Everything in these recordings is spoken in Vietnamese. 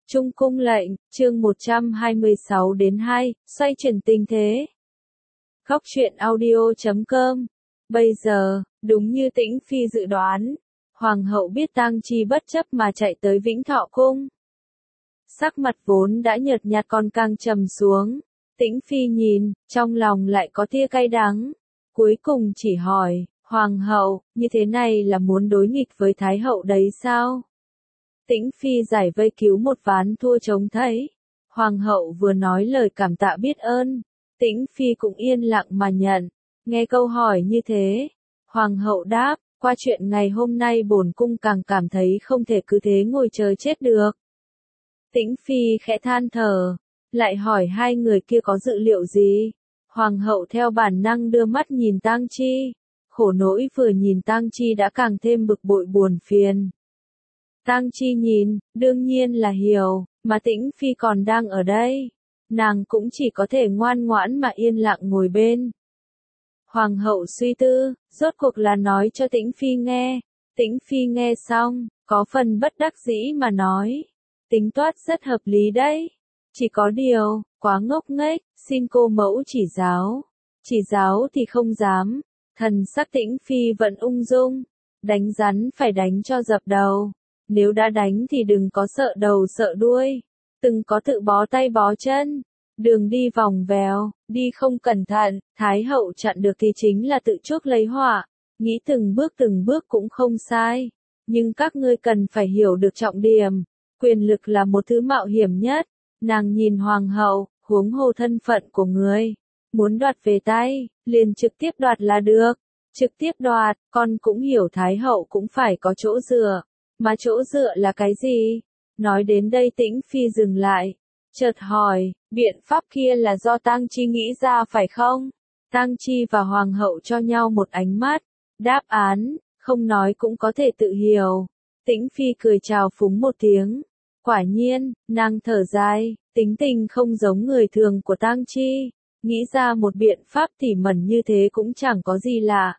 Trung cung lệnh, chương 126 đến 2, xoay chuyển tình thế. Góc truyện audio.com. Bây giờ, đúng như Tĩnh Phi dự đoán, Hoàng hậu biết tang chi bất chấp mà chạy tới Vĩnh Thọ cung. Sắc mặt vốn đã nhợt nhạt còn càng trầm xuống, Tĩnh Phi nhìn, trong lòng lại có tia cay đắng. Cuối cùng chỉ hỏi, Hoàng hậu, như thế này là muốn đối nghịch với Thái hậu đấy sao? Tĩnh Phi giải vây cứu một ván thua trông thấy. Hoàng hậu vừa nói lời cảm tạ biết ơn, Tĩnh Phi cũng yên lặng mà nhận. Nghe câu hỏi như thế, Hoàng hậu đáp, qua chuyện ngày hôm nay bổn cung càng cảm thấy không thể cứ thế ngồi chờ chết được. Tĩnh Phi khẽ than thở, lại hỏi hai người kia có dự liệu gì. Hoàng hậu theo bản năng đưa mắt nhìn tang chi, khổ nỗi vừa nhìn tang chi đã càng thêm bực bội buồn phiền. Tang chi nhìn, đương nhiên là hiểu, mà Tĩnh Phi còn đang ở đây. Nàng cũng chỉ có thể ngoan ngoãn mà yên lặng ngồi bên. Hoàng hậu suy tư, rốt cuộc là nói cho Tĩnh Phi nghe. Tĩnh Phi nghe xong, có phần bất đắc dĩ mà nói. Tính toán rất hợp lý đấy. Chỉ có điều, quá ngốc nghếch, xin cô mẫu chỉ giáo. Chỉ giáo thì không dám. Thần sắc Tĩnh Phi vẫn ung dung. Đánh rắn phải đánh cho dập đầu. Nếu đã đánh thì đừng có sợ đầu sợ đuôi. Từng có tự bó tay bó chân. Đường đi vòng vèo, đi không cẩn thận, Thái hậu chặn được thì chính là tự chuốc lấy họa. Nghĩ từng bước cũng không sai. Nhưng các ngươi cần phải hiểu được trọng điểm. Quyền lực là một thứ mạo hiểm nhất. Nàng nhìn hoàng hậu, huống hồ thân phận của người. Muốn đoạt về tay, liền trực tiếp đoạt là được. Trực tiếp đoạt, con cũng hiểu Thái hậu cũng phải có chỗ dựa. Mà chỗ dựa là cái gì? Nói đến đây Tĩnh Phi dừng lại. Chợt hỏi, biện pháp kia là do Tang Chi nghĩ ra phải không? Tang Chi và Hoàng hậu cho nhau một ánh mắt. Đáp án, không nói cũng có thể tự hiểu. Tĩnh Phi cười chào phúng một tiếng. Quả nhiên, nàng thở dài, tính tình không giống người thường của Tang Chi. Nghĩ ra một biện pháp tỉ mẩn như thế cũng chẳng có gì lạ.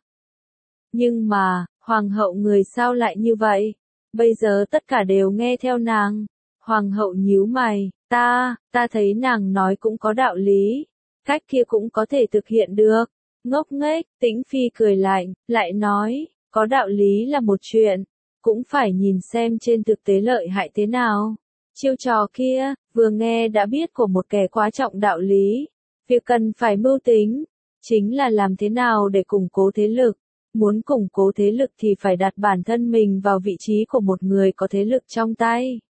Nhưng mà, Hoàng hậu người sao lại như vậy? Bây giờ tất cả đều nghe theo nàng. Hoàng hậu nhíu mày, ta thấy nàng nói cũng có đạo lý. Cách kia cũng có thể thực hiện được. Ngốc nghếch, Tĩnh Phi cười lạnh, lại nói, có đạo lý là một chuyện. Cũng phải nhìn xem trên thực tế lợi hại thế nào. Chiêu trò kia, vừa nghe đã biết của một kẻ quá trọng đạo lý. Việc cần phải mưu tính, chính là làm thế nào để củng cố thế lực. Muốn củng cố thế lực thì phải đặt bản thân mình vào vị trí của một người có thế lực trong tay.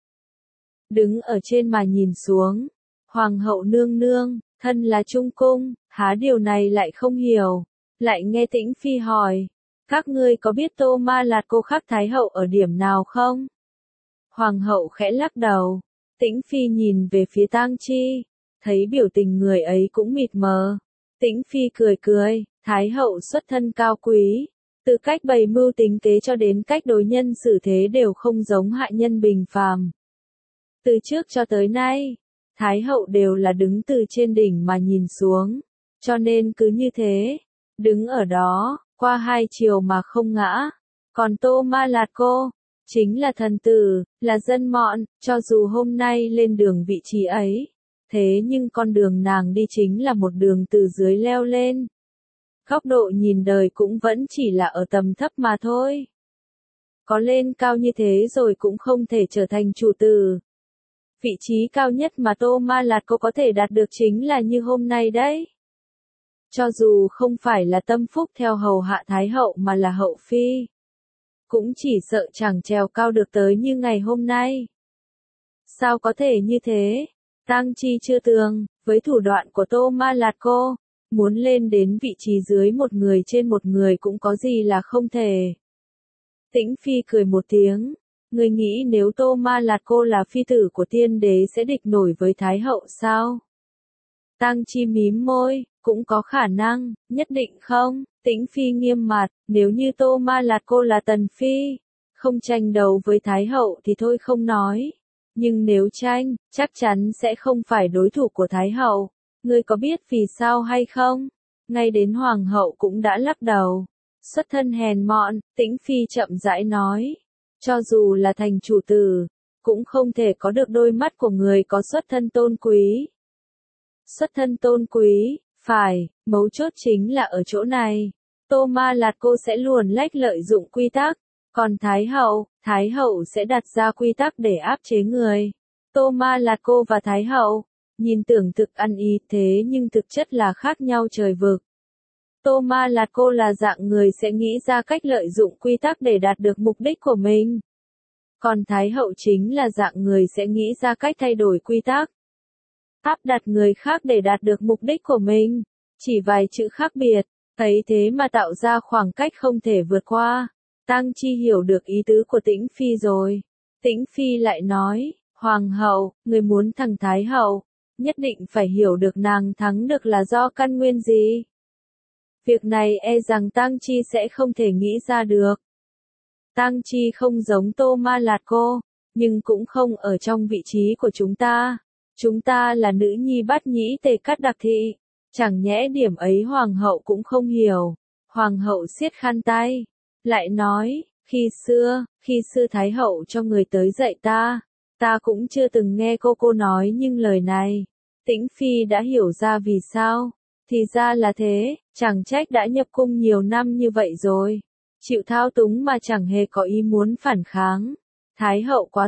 Đứng ở trên mà nhìn xuống, Hoàng hậu nương nương, thân là trung cung, há điều này lại không hiểu. Lại nghe Tĩnh Phi hỏi, các ngươi có biết Tô Ma Lạt cô khác Thái hậu ở điểm nào không? Hoàng hậu khẽ lắc đầu. Tĩnh Phi nhìn về phía Tang Chi, thấy biểu tình người ấy cũng mịt mờ. Tĩnh Phi cười, Thái hậu xuất thân cao quý, từ cách bày mưu tính kế cho đến cách đối nhân xử thế đều không giống hạ nhân bình phàm. Từ trước cho tới nay, Thái hậu đều là đứng từ trên đỉnh mà nhìn xuống, cho nên cứ như thế, đứng ở đó, qua hai chiều mà không ngã. Còn Tô Ma Lạt cô, chính là thần tử, là dân mọn, cho dù hôm nay lên đường vị trí ấy, thế nhưng con đường nàng đi chính là một đường từ dưới leo lên. Góc độ nhìn đời cũng vẫn chỉ là ở tầm thấp mà thôi. Có lên cao như thế rồi cũng không thể trở thành chủ tử. Vị trí cao nhất mà Tô Ma Lạt cô có thể đạt được chính là như hôm nay đấy. Cho dù không phải là tâm phúc theo hầu hạ Thái hậu mà là hậu phi, cũng chỉ sợ chẳng trèo cao được tới như ngày hôm nay. Sao có thể như thế? Tang Chi chưa tường, với thủ đoạn của Tô Ma Lạt cô, muốn lên đến vị trí dưới một người trên một người cũng có gì là không thể. Tĩnh Phi cười một tiếng, người nghĩ nếu Tô Ma Lạt cô là phi tử của tiên đế sẽ địch nổi với Thái hậu sao? Tang Chi mím môi, cũng có khả năng, nhất định không? Tĩnh Phi nghiêm mặt, nếu như Tô Ma Lạt cô là tần phi, không tranh đấu với Thái hậu thì thôi không nói. Nhưng nếu tranh, chắc chắn sẽ không phải đối thủ của Thái hậu. Ngươi có biết vì sao hay không? Ngay đến Hoàng hậu cũng đã lắc đầu. Xuất thân hèn mọn, Tĩnh Phi chậm rãi nói. Cho dù là thành chủ tử, cũng không thể có được đôi mắt của người có xuất thân tôn quý. Xuất thân tôn quý, phải, mấu chốt chính là ở chỗ này. Tô Ma Lạt cô sẽ luồn lách lợi dụng quy tắc, còn Thái hậu sẽ đặt ra quy tắc để áp chế người. Tô Ma Lạt cô và Thái hậu, nhìn tưởng thực ăn ý thế nhưng thực chất là khác nhau trời vực. Tô Ma Lạt cô là dạng người sẽ nghĩ ra cách lợi dụng quy tắc để đạt được mục đích của mình. Còn Thái hậu chính là dạng người sẽ nghĩ ra cách thay đổi quy tắc, áp đặt người khác để đạt được mục đích của mình. Chỉ vài chữ khác biệt, ấy thế mà tạo ra khoảng cách không thể vượt qua. Tang Chi hiểu được ý tứ của Tĩnh Phi rồi. Tĩnh Phi lại nói, Hoàng hậu, người muốn thằng Thái hậu, nhất định phải hiểu được nàng thắng được là do căn nguyên gì. Việc này e rằng Tang Chi sẽ không thể nghĩ ra được. Tang Chi không giống Tô Ma Lạt cô, nhưng cũng không ở trong vị trí của chúng ta. Chúng ta là nữ nhi Bát Nhĩ Tề Cát Đặc Thị, chẳng nhẽ điểm ấy hoàng hậu cũng không hiểu. Hoàng hậu siết khăn tay, lại nói, khi xưa Thái hậu cho người tới dạy ta cũng chưa từng nghe cô nói nhưng lời này. Tĩnh Phi đã hiểu ra vì sao. Thì ra là thế, chẳng trách đã nhập cung nhiều năm như vậy rồi. Chịu thao túng mà chẳng hề có ý muốn phản kháng. Thái hậu quá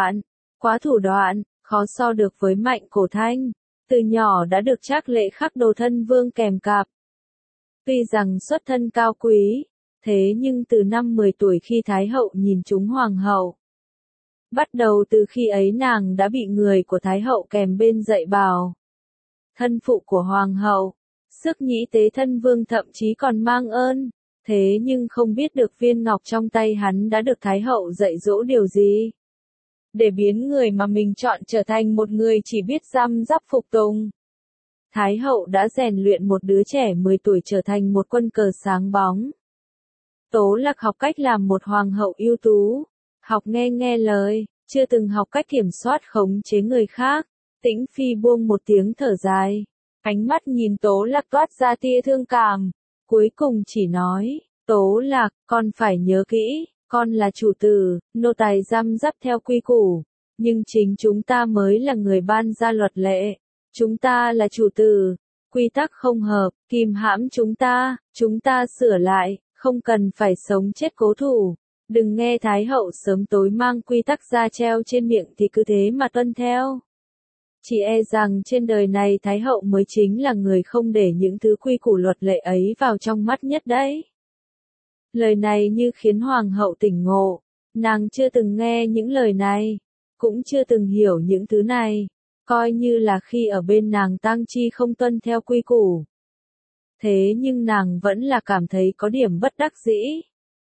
thủ đoạn, khó so được với Mạnh Cổ Thanh. Từ nhỏ đã được Trác Lệ Khắc đồ thân vương kèm cặp. Tuy rằng xuất thân cao quý, thế nhưng từ năm 10 tuổi khi Thái hậu nhìn trúng hoàng hậu. Bắt đầu từ khi ấy nàng đã bị người của Thái hậu kèm bên dạy bảo. Thân phụ của hoàng hậu, sức nhĩ tế thân vương thậm chí còn mang ơn. Thế nhưng không biết được viên ngọc trong tay hắn đã được Thái hậu dạy dỗ điều gì. Để biến người mà mình chọn trở thành một người chỉ biết răm rắp phục tùng. Thái hậu đã rèn luyện một đứa trẻ 10 tuổi trở thành một quân cờ sáng bóng. Tố Lạc học cách làm một hoàng hậu ưu tú, học nghe lời, chưa từng học cách kiểm soát khống chế người khác. Tĩnh Phi buông một tiếng thở dài, ánh mắt nhìn Tố Lạc toát ra tia thương cảm, cuối cùng chỉ nói, Tố Lạc, con phải nhớ kỹ, con là chủ tử, nô tài răm rắp theo quy củ, nhưng chính chúng ta mới là người ban ra luật lệ. Chúng ta là chủ tử, quy tắc không hợp, kìm hãm chúng ta sửa lại, không cần phải sống chết cố thủ. Đừng nghe Thái hậu sớm tối mang quy tắc ra treo trên miệng thì cứ thế mà tuân theo. Chỉ e rằng trên đời này Thái hậu mới chính là người không để những thứ quy củ luật lệ ấy vào trong mắt nhất đấy. Lời này như khiến hoàng hậu tỉnh ngộ, nàng chưa từng nghe những lời này, cũng chưa từng hiểu những thứ này, coi như là khi ở bên nàng Tang Chi không tuân theo quy củ. Thế nhưng nàng vẫn là cảm thấy có điểm bất đắc dĩ.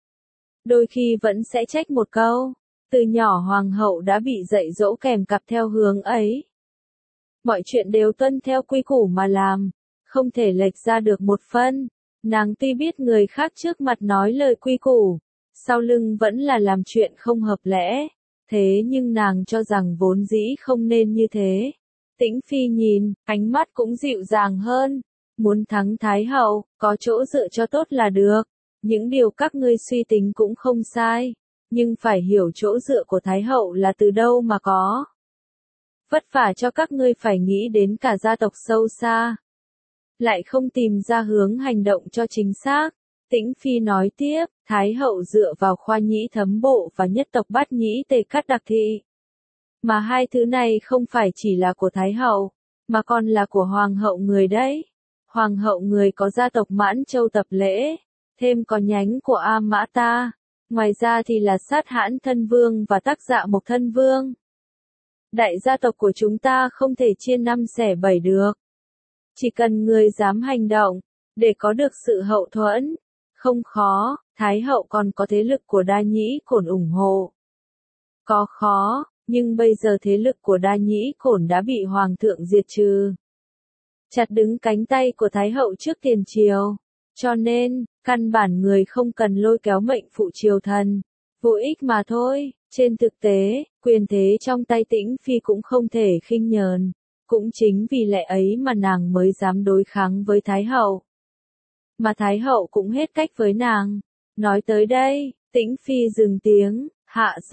Đôi khi vẫn sẽ trách một câu, từ nhỏ hoàng hậu đã bị dạy dỗ kèm cặp theo hướng ấy. Mọi chuyện đều tuân theo quy củ mà làm, không thể lệch ra được một phân. Nàng tuy biết người khác trước mặt nói lời quy củ, sau lưng vẫn là làm chuyện không hợp lẽ, thế nhưng nàng cho rằng vốn dĩ không nên như thế. Tĩnh Phi nhìn, ánh mắt cũng dịu dàng hơn. Muốn thắng Thái hậu, có chỗ dựa cho tốt là được. Những điều các ngươi suy tính cũng không sai, nhưng phải hiểu chỗ dựa của Thái hậu là từ đâu mà có. Vất vả cho các ngươi phải nghĩ đến cả gia tộc sâu xa, lại không tìm ra hướng hành động cho chính xác. Tĩnh Phi nói tiếp, Thái hậu dựa vào khoa nhĩ thấm bộ và nhất tộc Bát Nhĩ Tề Cát Đặc Thị. Mà hai thứ này không phải chỉ là của Thái hậu, mà còn là của hoàng hậu người đấy. Hoàng hậu người có gia tộc Mãn Châu Tập Lễ, thêm có nhánh của A Mã ta, ngoài ra thì là Sát Hãn Thân Vương và Tắc Dạ Mộc Thân Vương. Đại gia tộc của chúng ta không thể chia năm xẻ bảy được. Chỉ cần người dám hành động, để có được sự hậu thuẫn, không khó. Thái hậu còn có thế lực của Đa Nhĩ Cổn ủng hộ. Có khó, nhưng bây giờ thế lực của Đa Nhĩ Cổn đã bị hoàng thượng diệt trừ. Chặt đứng cánh tay của Thái hậu trước tiền triều. Cho nên, căn bản người không cần lôi kéo mệnh phụ triều thần. Vô ích mà thôi. Trên thực tế, quyền thế trong tay Tĩnh Phi cũng không thể khinh nhờn. Cũng chính vì lẽ ấy mà nàng mới dám đối kháng với Thái hậu. Mà Thái hậu cũng hết cách với nàng. Nói tới đây, Tĩnh Phi dừng tiếng, hạ giọng,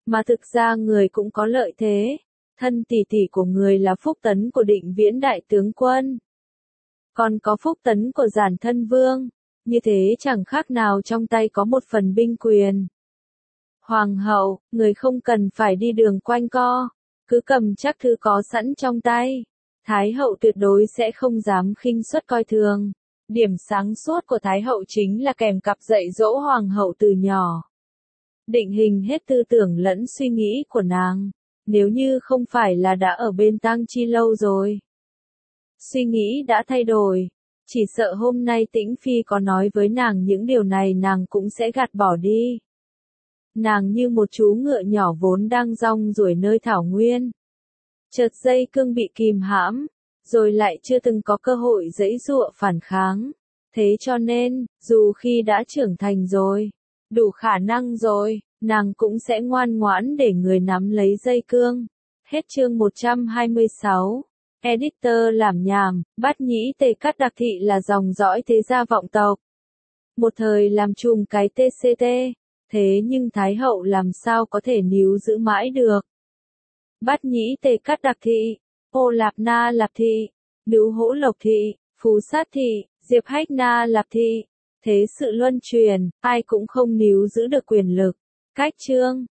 Mà thực ra người cũng có lợi thế. Thân tỷ tỷ của người là phúc tấn của Định Viễn đại tướng quân. Còn có phúc tấn của Giản thân vương. Như thế chẳng khác nào trong tay có một phần binh quyền. Hoàng hậu, người không cần phải đi đường quanh co. Cứ cầm chắc thứ có sẵn trong tay. Thái hậu tuyệt đối sẽ không dám khinh suất coi thường. Điểm sáng suốt của Thái hậu chính là kèm cặp dạy dỗ hoàng hậu từ nhỏ. Định hình hết tư tưởng lẫn suy nghĩ của nàng. Nếu như không phải là đã ở bên Tang Chi lâu rồi. Suy nghĩ đã thay đổi. Chỉ sợ hôm nay Tĩnh Phi có nói với nàng những điều này nàng cũng sẽ gạt bỏ đi. Nàng như một chú ngựa nhỏ vốn đang rong ruổi nơi thảo nguyên. Chợt dây cương bị kìm hãm, rồi lại chưa từng có cơ hội giãy giụa phản kháng. Thế cho nên, dù khi đã trưởng thành rồi, đủ khả năng rồi, nàng cũng sẽ ngoan ngoãn để người nắm lấy dây cương. Hết chương 126. Editor làm nhảm, Bát Nhĩ Tề Cát Đặc Thị là dòng dõi thế gia vọng tộc. Một thời làm trùm cái TCT, thế nhưng Thái hậu làm sao có thể níu giữ mãi được. Bát Nhĩ Tề Cát Đặc Thị, Ô Lạp Na Lạp Thị, Nữ Hỗ Lộc Thị, Phú Sát Thị, Diệp Hách Na Lạp Thị. Thế sự luân truyền, ai cũng không níu giữ được quyền lực. Cách chương